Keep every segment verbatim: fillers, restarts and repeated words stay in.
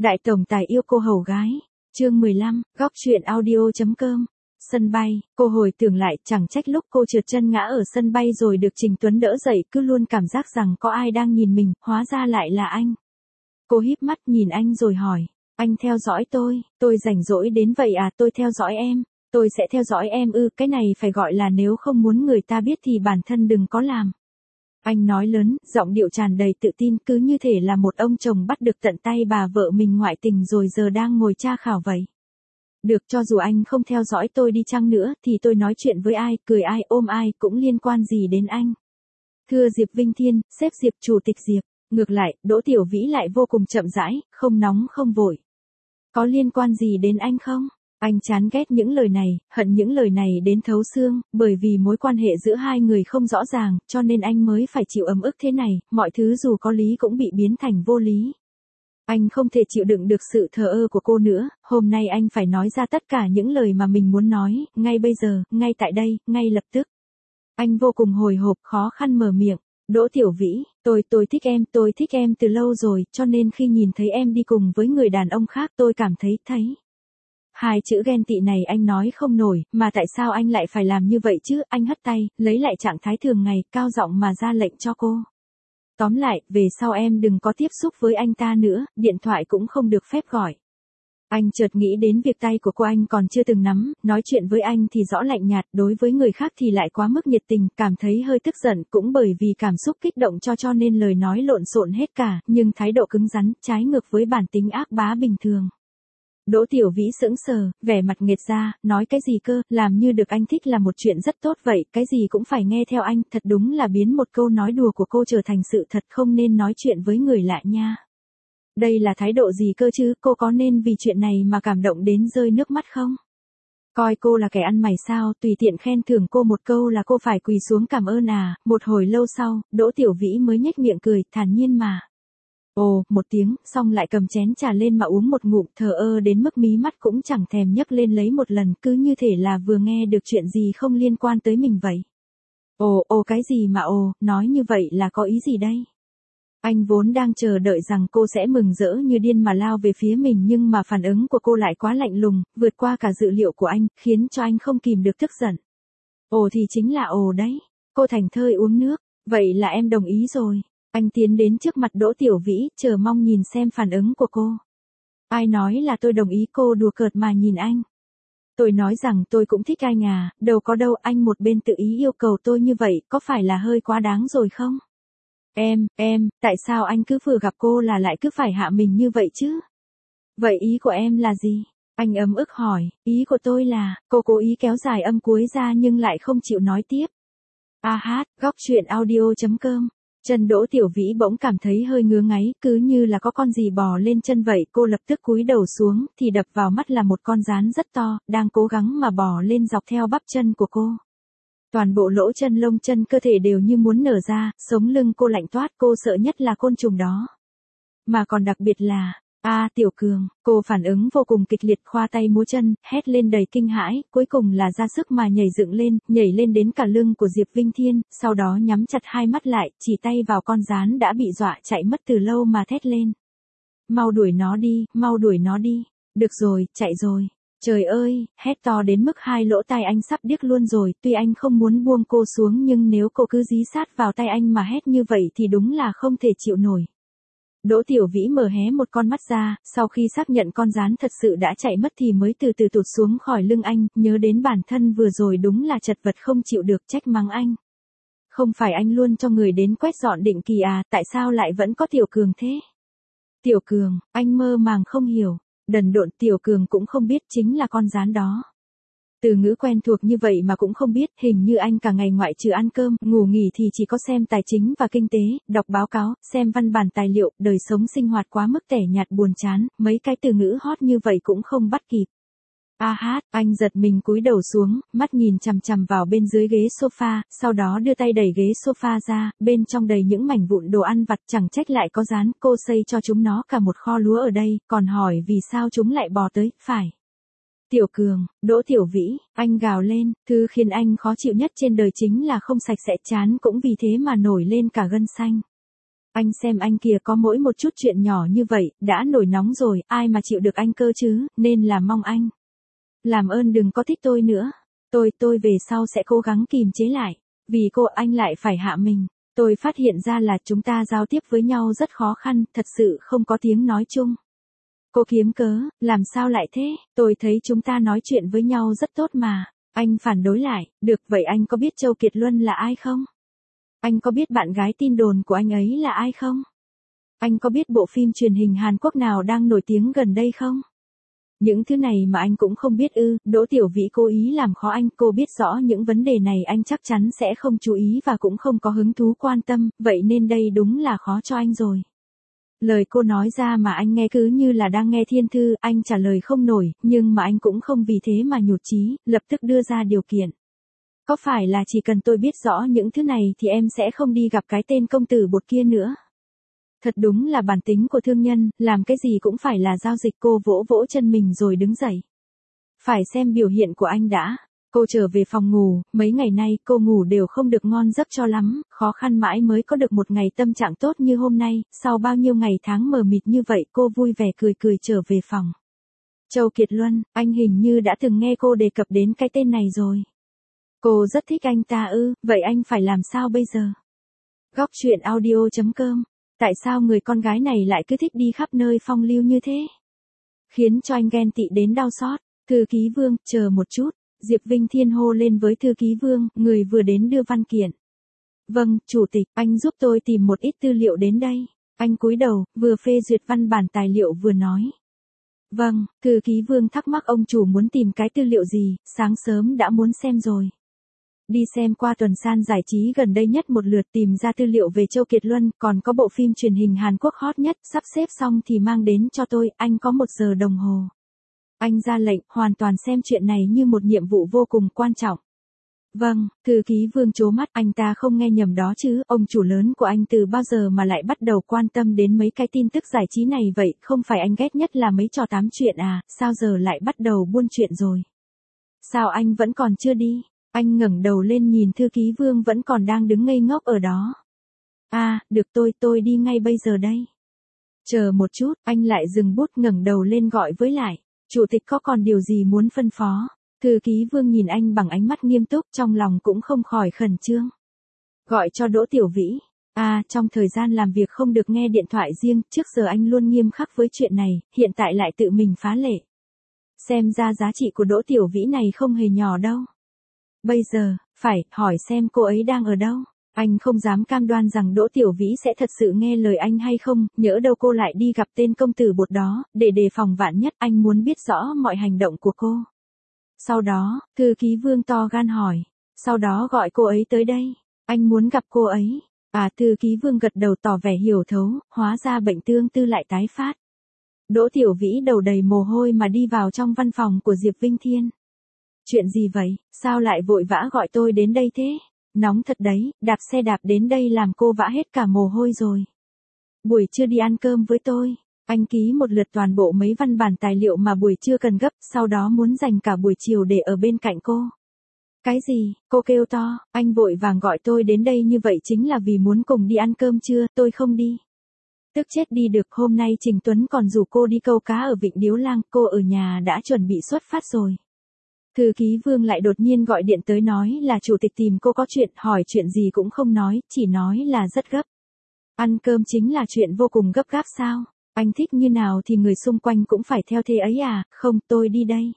Đại tổng tài yêu cô hầu gái. Chương mười lăm, góc truyện audio.com. Sân bay, cô hồi tưởng lại, chẳng trách lúc cô trượt chân ngã ở sân bay rồi được Trình Tuấn đỡ dậy, cứ luôn cảm giác rằng có ai đang nhìn mình, hóa ra lại là anh. Cô híp mắt nhìn anh rồi hỏi, anh theo dõi tôi, tôi rảnh rỗi đến vậy à? Tôi theo dõi em, tôi sẽ theo dõi em ư? Cái này phải gọi là nếu không muốn người ta biết thì bản thân đừng có làm. Anh nói lớn, giọng điệu tràn đầy tự tin, cứ như thể là một ông chồng bắt được tận tay bà vợ mình ngoại tình rồi giờ đang ngồi tra khảo vậy. Được, cho dù anh không theo dõi tôi đi chăng nữa, thì tôi nói chuyện với ai, cười ai, ôm ai, cũng liên quan gì đến anh. Thưa Diệp Vinh Thiên, sếp Diệp, chủ tịch Diệp. Ngược lại, Đỗ Tiểu Vĩ lại vô cùng chậm rãi, không nóng không vội. Có liên quan gì đến anh không? Anh chán ghét những lời này, hận những lời này đến thấu xương, bởi vì mối quan hệ giữa hai người không rõ ràng, cho nên anh mới phải chịu ấm ức thế này, mọi thứ dù có lý cũng bị biến thành vô lý. Anh không thể chịu đựng được sự thờ ơ của cô nữa, hôm nay anh phải nói ra tất cả những lời mà mình muốn nói, ngay bây giờ, ngay tại đây, ngay lập tức. Anh vô cùng hồi hộp, khó khăn mở miệng. Đỗ Tiểu Vĩ, tôi, tôi thích em, tôi thích em từ lâu rồi, cho nên khi nhìn thấy em đi cùng với người đàn ông khác tôi cảm thấy, thấy. Hai chữ ghen tị này anh nói không nổi, mà tại sao anh lại phải làm như vậy chứ? Anh hất tay, lấy lại trạng thái thường ngày, cao giọng mà ra lệnh cho cô. Tóm lại, về sau em đừng có tiếp xúc với anh ta nữa, điện thoại cũng không được phép gọi. Anh chợt nghĩ đến việc tay của cô anh còn chưa từng nắm, nói chuyện với anh thì rõ lạnh nhạt, đối với người khác thì lại quá mức nhiệt tình, cảm thấy hơi tức giận, cũng bởi vì cảm xúc kích động cho cho nên lời nói lộn xộn hết cả, nhưng thái độ cứng rắn, trái ngược với bản tính ác bá bình thường. Đỗ Tiểu Vĩ sững sờ, vẻ mặt nghệt ra, nói cái gì cơ, làm như được anh thích là một chuyện rất tốt vậy, cái gì cũng phải nghe theo anh, thật đúng là biến một câu nói đùa của cô trở thành sự thật, không nên nói chuyện với người lạ nha. Đây là thái độ gì cơ chứ, cô có nên vì chuyện này mà cảm động đến rơi nước mắt không? Coi cô là kẻ ăn mày sao, tùy tiện khen thưởng cô một câu là cô phải quỳ xuống cảm ơn à? Một hồi lâu sau, Đỗ Tiểu Vĩ mới nhếch miệng cười, thản nhiên mà. Ồ, một tiếng, xong lại cầm chén trà lên mà uống một ngụm, thờ ơ đến mức mí mắt cũng chẳng thèm nhấc lên lấy một lần, cứ như thể là vừa nghe được chuyện gì không liên quan tới mình vậy. Ồ, ồ cái gì mà ồ, nói như vậy là có ý gì đây? Anh vốn đang chờ đợi rằng cô sẽ mừng rỡ như điên mà lao về phía mình, nhưng mà phản ứng của cô lại quá lạnh lùng, vượt qua cả dự liệu của anh, khiến cho anh không kìm được tức giận. Ồ thì chính là ồ đấy. Cô thành thơi uống nước. Vậy là em đồng ý rồi. Anh tiến đến trước mặt Đỗ Tiểu Vĩ, chờ mong nhìn xem phản ứng của cô. Ai nói là tôi đồng ý? Cô đùa cợt mà nhìn anh. Tôi nói rằng tôi cũng thích anh à, đâu có đâu, anh một bên tự ý yêu cầu tôi như vậy, có phải là hơi quá đáng rồi không? Em, em, tại sao anh cứ vừa gặp cô là lại cứ phải hạ mình như vậy chứ? Vậy ý của em là gì? Anh ấm ức hỏi, ý của tôi là, cô cố ý kéo dài âm cuối ra nhưng lại không chịu nói tiếp. A hát, góc truyện audio.com. Chân Đỗ Tiểu Vĩ bỗng cảm thấy hơi ngứa ngáy, cứ như là có con gì bò lên chân vậy, cô lập tức cúi đầu xuống, thì đập vào mắt là một con gián rất to, đang cố gắng mà bò lên dọc theo bắp chân của cô. Toàn bộ lỗ chân lông chân cơ thể đều như muốn nở ra, sống lưng cô lạnh toát, cô sợ nhất là côn trùng đó. Mà còn đặc biệt là, a à, Tiểu Cường, cô phản ứng vô cùng kịch liệt, khoa tay múa chân, hét lên đầy kinh hãi, cuối cùng là ra sức mà nhảy dựng lên, nhảy lên đến cả lưng của Diệp Vinh Thiên, sau đó nhắm chặt hai mắt lại, chỉ tay vào con gián đã bị dọa chạy mất từ lâu mà thét lên. Mau đuổi nó đi, mau đuổi nó đi. Được rồi, chạy rồi. Trời ơi, hét to đến mức hai lỗ tai anh sắp điếc luôn rồi, tuy anh không muốn buông cô xuống nhưng nếu cô cứ dí sát vào tay anh mà hét như vậy thì đúng là không thể chịu nổi. Đỗ Tiểu Vĩ mở hé một con mắt ra, sau khi xác nhận con gián thật sự đã chạy mất thì mới từ từ tụt xuống khỏi lưng anh, nhớ đến bản thân vừa rồi đúng là chật vật không chịu được, trách mắng anh. Không phải anh luôn cho người đến quét dọn định kỳ à, tại sao lại vẫn có Tiểu Cường thế? Tiểu Cường, anh mơ màng không hiểu. Đần độn, Tiểu Cường cũng không biết chính là con gián đó. Từ ngữ quen thuộc như vậy mà cũng không biết, hình như anh cả ngày ngoại trừ ăn cơm, ngủ nghỉ thì chỉ có xem tài chính và kinh tế, đọc báo cáo, xem văn bản tài liệu, đời sống sinh hoạt quá mức tẻ nhạt buồn chán, mấy cái từ ngữ hot như vậy cũng không bắt kịp. A hát, anh giật mình cúi đầu xuống, mắt nhìn chằm chằm vào bên dưới ghế sofa, sau đó đưa tay đẩy ghế sofa ra, bên trong đầy những mảnh vụn đồ ăn vặt, chẳng trách lại có rán, cô xây cho chúng nó cả một kho lúa ở đây, còn hỏi vì sao chúng lại bò tới, phải. Tiểu Cường, Đỗ Tiểu Vĩ, anh gào lên, thứ khiến anh khó chịu nhất trên đời chính là không sạch sẽ, chán cũng vì thế mà nổi lên cả gân xanh. Anh xem anh kìa, có mỗi một chút chuyện nhỏ như vậy, đã nổi nóng rồi, ai mà chịu được anh cơ chứ, nên là mong anh. Làm ơn đừng có thích tôi nữa. Tôi, tôi về sau sẽ cố gắng kìm chế lại. Vì cô anh lại phải hạ mình. Tôi phát hiện ra là chúng ta giao tiếp với nhau rất khó khăn, thật sự không có tiếng nói chung. Cô kiếm cớ, làm sao lại thế, tôi thấy chúng ta nói chuyện với nhau rất tốt mà. Anh phản đối lại, được vậy anh có biết Châu Kiệt Luân là ai không? Anh có biết bạn gái tin đồn của anh ấy là ai không? Anh có biết bộ phim truyền hình Hàn Quốc nào đang nổi tiếng gần đây không? Những thứ này mà anh cũng không biết ư? Đỗ Tiểu Vĩ cố ý làm khó anh, cô biết rõ những vấn đề này anh chắc chắn sẽ không chú ý và cũng không có hứng thú quan tâm, vậy nên đây đúng là khó cho anh rồi. Lời cô nói ra mà anh nghe cứ như là đang nghe thiên thư, anh trả lời không nổi, nhưng mà anh cũng không vì thế mà nhụt chí, lập tức đưa ra điều kiện. Có phải là chỉ cần tôi biết rõ những thứ này thì em sẽ không đi gặp cái tên công tử bột kia nữa? Thật đúng là bản tính của thương nhân, làm cái gì cũng phải là giao dịch. Cô vỗ vỗ chân mình rồi đứng dậy. Phải xem biểu hiện của anh đã. Cô trở về phòng ngủ, mấy ngày nay cô ngủ đều không được ngon giấc cho lắm, khó khăn mãi mới có được một ngày tâm trạng tốt như hôm nay, sau bao nhiêu ngày tháng mờ mịt như vậy cô vui vẻ cười cười trở về phòng. Châu Kiệt Luân, anh hình như đã từng nghe cô đề cập đến cái tên này rồi. Cô rất thích anh ta ư, vậy anh phải làm sao bây giờ? Góc truyện audio chấm com. Tại sao người con gái này lại cứ thích đi khắp nơi phong lưu như thế? Khiến cho anh ghen tị đến đau xót. Thư ký Vương, chờ một chút. Diệp Vinh Thiên hô lên với thư ký Vương, người vừa đến đưa văn kiện. Vâng, chủ tịch, anh giúp tôi tìm một ít tư liệu đến đây. Anh cúi đầu, vừa phê duyệt văn bản tài liệu vừa nói. Vâng, thư ký Vương thắc mắc ông chủ muốn tìm cái tư liệu gì, sáng sớm đã muốn xem rồi. Đi xem qua tuần san giải trí gần đây nhất một lượt, tìm ra tư liệu về Châu Kiệt Luân, còn có bộ phim truyền hình Hàn Quốc hot nhất, sắp xếp xong thì mang đến cho tôi, anh có một giờ đồng hồ. Anh ra lệnh, hoàn toàn xem chuyện này như một nhiệm vụ vô cùng quan trọng. Vâng, thư ký Vương trố mắt, anh ta không nghe nhầm đó chứ, ông chủ lớn của anh từ bao giờ mà lại bắt đầu quan tâm đến mấy cái tin tức giải trí này vậy, không phải anh ghét nhất là mấy trò tám chuyện à, sao giờ lại bắt đầu buôn chuyện rồi? Sao anh vẫn còn chưa đi? Anh ngẩng đầu lên nhìn thư ký Vương vẫn còn đang đứng ngây ngốc ở đó. À, được tôi, tôi đi ngay bây giờ đây. Chờ một chút, anh lại dừng bút ngẩng đầu lên gọi với lại. Chủ tịch có còn điều gì muốn phân phó? Thư ký Vương nhìn anh bằng ánh mắt nghiêm túc, trong lòng cũng không khỏi khẩn trương. Gọi cho Đỗ Tiểu Vĩ. À, trong thời gian làm việc không được nghe điện thoại riêng, trước giờ anh luôn nghiêm khắc với chuyện này, hiện tại lại tự mình phá lệ. Xem ra giá trị của Đỗ Tiểu Vĩ này không hề nhỏ đâu. Bây giờ, phải, hỏi xem cô ấy đang ở đâu. Anh không dám cam đoan rằng Đỗ Tiểu Vĩ sẽ thật sự nghe lời anh hay không, nhỡ đâu cô lại đi gặp tên công tử bột đó, để đề phòng vạn nhất, anh muốn biết rõ mọi hành động của cô. Sau đó, thư ký Vương to gan hỏi, sau đó gọi cô ấy tới đây, anh muốn gặp cô ấy. À, thư ký Vương gật đầu tỏ vẻ hiểu thấu, hóa ra bệnh tương tư lại tái phát. Đỗ Tiểu Vĩ đầu đầy mồ hôi mà đi vào trong văn phòng của Diệp Vinh Thiên. Chuyện gì vậy, sao lại vội vã gọi tôi đến đây thế? Nóng thật đấy, đạp xe đạp đến đây làm cô vã hết cả mồ hôi rồi. Buổi trưa đi ăn cơm với tôi. Anh ký một lượt toàn bộ mấy văn bản tài liệu mà buổi trưa cần gấp, sau đó muốn dành cả buổi chiều để ở bên cạnh cô. Cái gì, cô kêu to, anh vội vàng gọi tôi đến đây như vậy chính là vì muốn cùng đi ăn cơm trưa, tôi không đi. Tức chết đi được, hôm nay Trình Tuấn còn rủ cô đi câu cá ở Vịnh Điếu Lang, cô ở nhà đã chuẩn bị xuất phát rồi. Thư ký Vương lại đột nhiên gọi điện tới nói là chủ tịch tìm cô có chuyện, hỏi chuyện gì cũng không nói, chỉ nói là rất gấp. Ăn cơm chính là chuyện vô cùng gấp gáp sao? Anh thích như nào thì người xung quanh cũng phải theo thế ấy à? Không, tôi đi đây.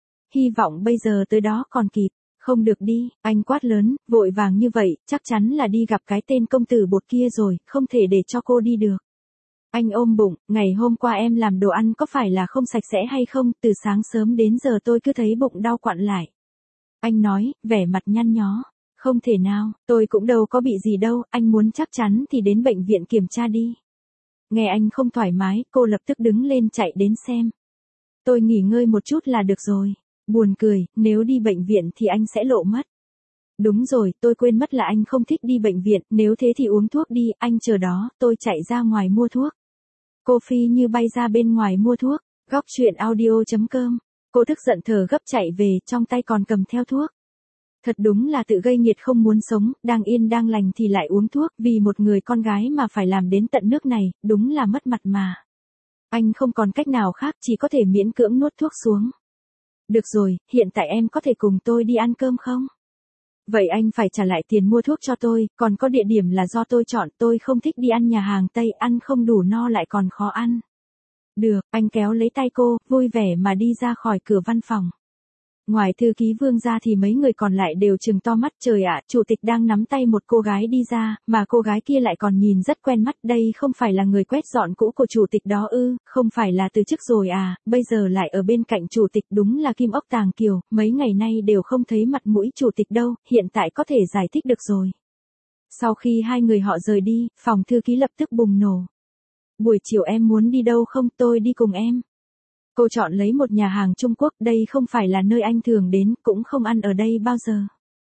Hy vọng bây giờ tới đó còn kịp. Không được đi, anh quát lớn, vội vàng như vậy, chắc chắn là đi gặp cái tên công tử bột kia rồi, không thể để cho cô đi được. Anh ôm bụng, ngày hôm qua em làm đồ ăn có phải là không sạch sẽ hay không, từ sáng sớm đến giờ tôi cứ thấy bụng đau quặn lại. Anh nói, vẻ mặt nhăn nhó, không thể nào, tôi cũng đâu có bị gì đâu, anh muốn chắc chắn thì đến bệnh viện kiểm tra đi. Nghe anh không thoải mái, cô lập tức đứng lên chạy đến xem. Tôi nghỉ ngơi một chút là được rồi. Buồn cười, nếu đi bệnh viện thì anh sẽ lộ mất. Đúng rồi, tôi quên mất là anh không thích đi bệnh viện, nếu thế thì uống thuốc đi, anh chờ đó, tôi chạy ra ngoài mua thuốc. Cô phi như bay ra bên ngoài mua thuốc, góc truyện audio chấm com. Cô tức giận thở gấp chạy về, trong tay còn cầm theo thuốc. Thật đúng là tự gây nghiệt không muốn sống, đang yên đang lành thì lại uống thuốc, vì một người con gái mà phải làm đến tận nước này, đúng là mất mặt mà. Anh không còn cách nào khác, chỉ có thể miễn cưỡng nuốt thuốc xuống. Được rồi, hiện tại em có thể cùng tôi đi ăn cơm không? Vậy anh phải trả lại tiền mua thuốc cho tôi, còn có địa điểm là do tôi chọn, tôi không thích đi ăn nhà hàng Tây, ăn không đủ no lại còn khó ăn. Được, anh kéo lấy tay cô, vui vẻ mà đi ra khỏi cửa văn phòng. Ngoài thư ký Vương ra thì mấy người còn lại đều trừng to mắt, trời ạ, chủ tịch đang nắm tay một cô gái đi ra, mà cô gái kia lại còn nhìn rất quen mắt, đây không phải là người quét dọn cũ của chủ tịch đó ư, không phải là từ chức rồi à, bây giờ lại ở bên cạnh chủ tịch, đúng là kim ốc tàng kiều, mấy ngày nay đều không thấy mặt mũi chủ tịch đâu, hiện tại có thể giải thích được rồi. Sau khi hai người họ rời đi, phòng thư ký lập tức bùng nổ. Buổi chiều em muốn đi đâu không, tôi đi cùng em. Cô chọn lấy một nhà hàng Trung Quốc, đây không phải là nơi anh thường đến, cũng không ăn ở đây bao giờ.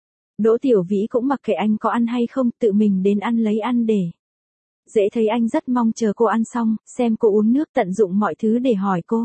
Đỗ Tiểu Vĩ cũng mặc kệ anh có ăn hay không, tự mình đến ăn lấy ăn để. Dễ thấy anh rất mong chờ cô ăn xong, xem cô uống nước, tận dụng mọi thứ để hỏi cô.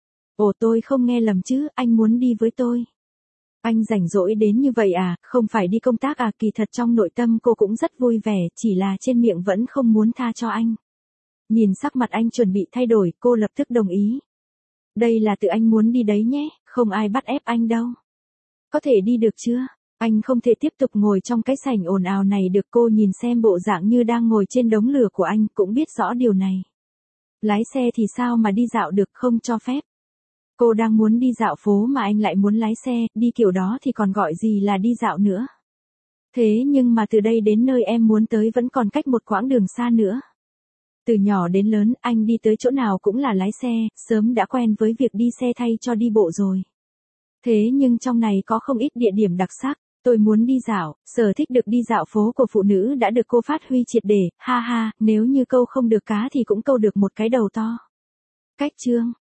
Ồ, tôi không nghe lầm chứ, anh muốn đi với tôi. Anh rảnh rỗi đến như vậy à, không phải đi công tác à, kỳ thật trong nội tâm cô cũng rất vui vẻ, chỉ là trên miệng vẫn không muốn tha cho anh. Nhìn sắc mặt anh chuẩn bị thay đổi, cô lập tức đồng ý. Đây là tự anh muốn đi đấy nhé, không ai bắt ép anh đâu. Có thể đi được chưa? Anh không thể tiếp tục ngồi trong cái sảnh ồn ào này được, cô nhìn xem bộ dạng như đang ngồi trên đống lửa của anh, cũng biết rõ điều này. Lái xe thì sao mà đi dạo được, không cho phép. Cô đang muốn đi dạo phố mà anh lại muốn lái xe, đi kiểu đó thì còn gọi gì là đi dạo nữa. Thế nhưng mà từ đây đến nơi em muốn tới vẫn còn cách một quãng đường xa nữa. Từ nhỏ đến lớn, anh đi tới chỗ nào cũng là lái xe, sớm đã quen với việc đi xe thay cho đi bộ rồi. Thế nhưng trong này có không ít địa điểm đặc sắc, tôi muốn đi dạo, sở thích được đi dạo phố của phụ nữ đã được cô phát huy triệt để, ha ha, nếu như câu không được cá thì cũng câu được một cái đầu to. Cách chương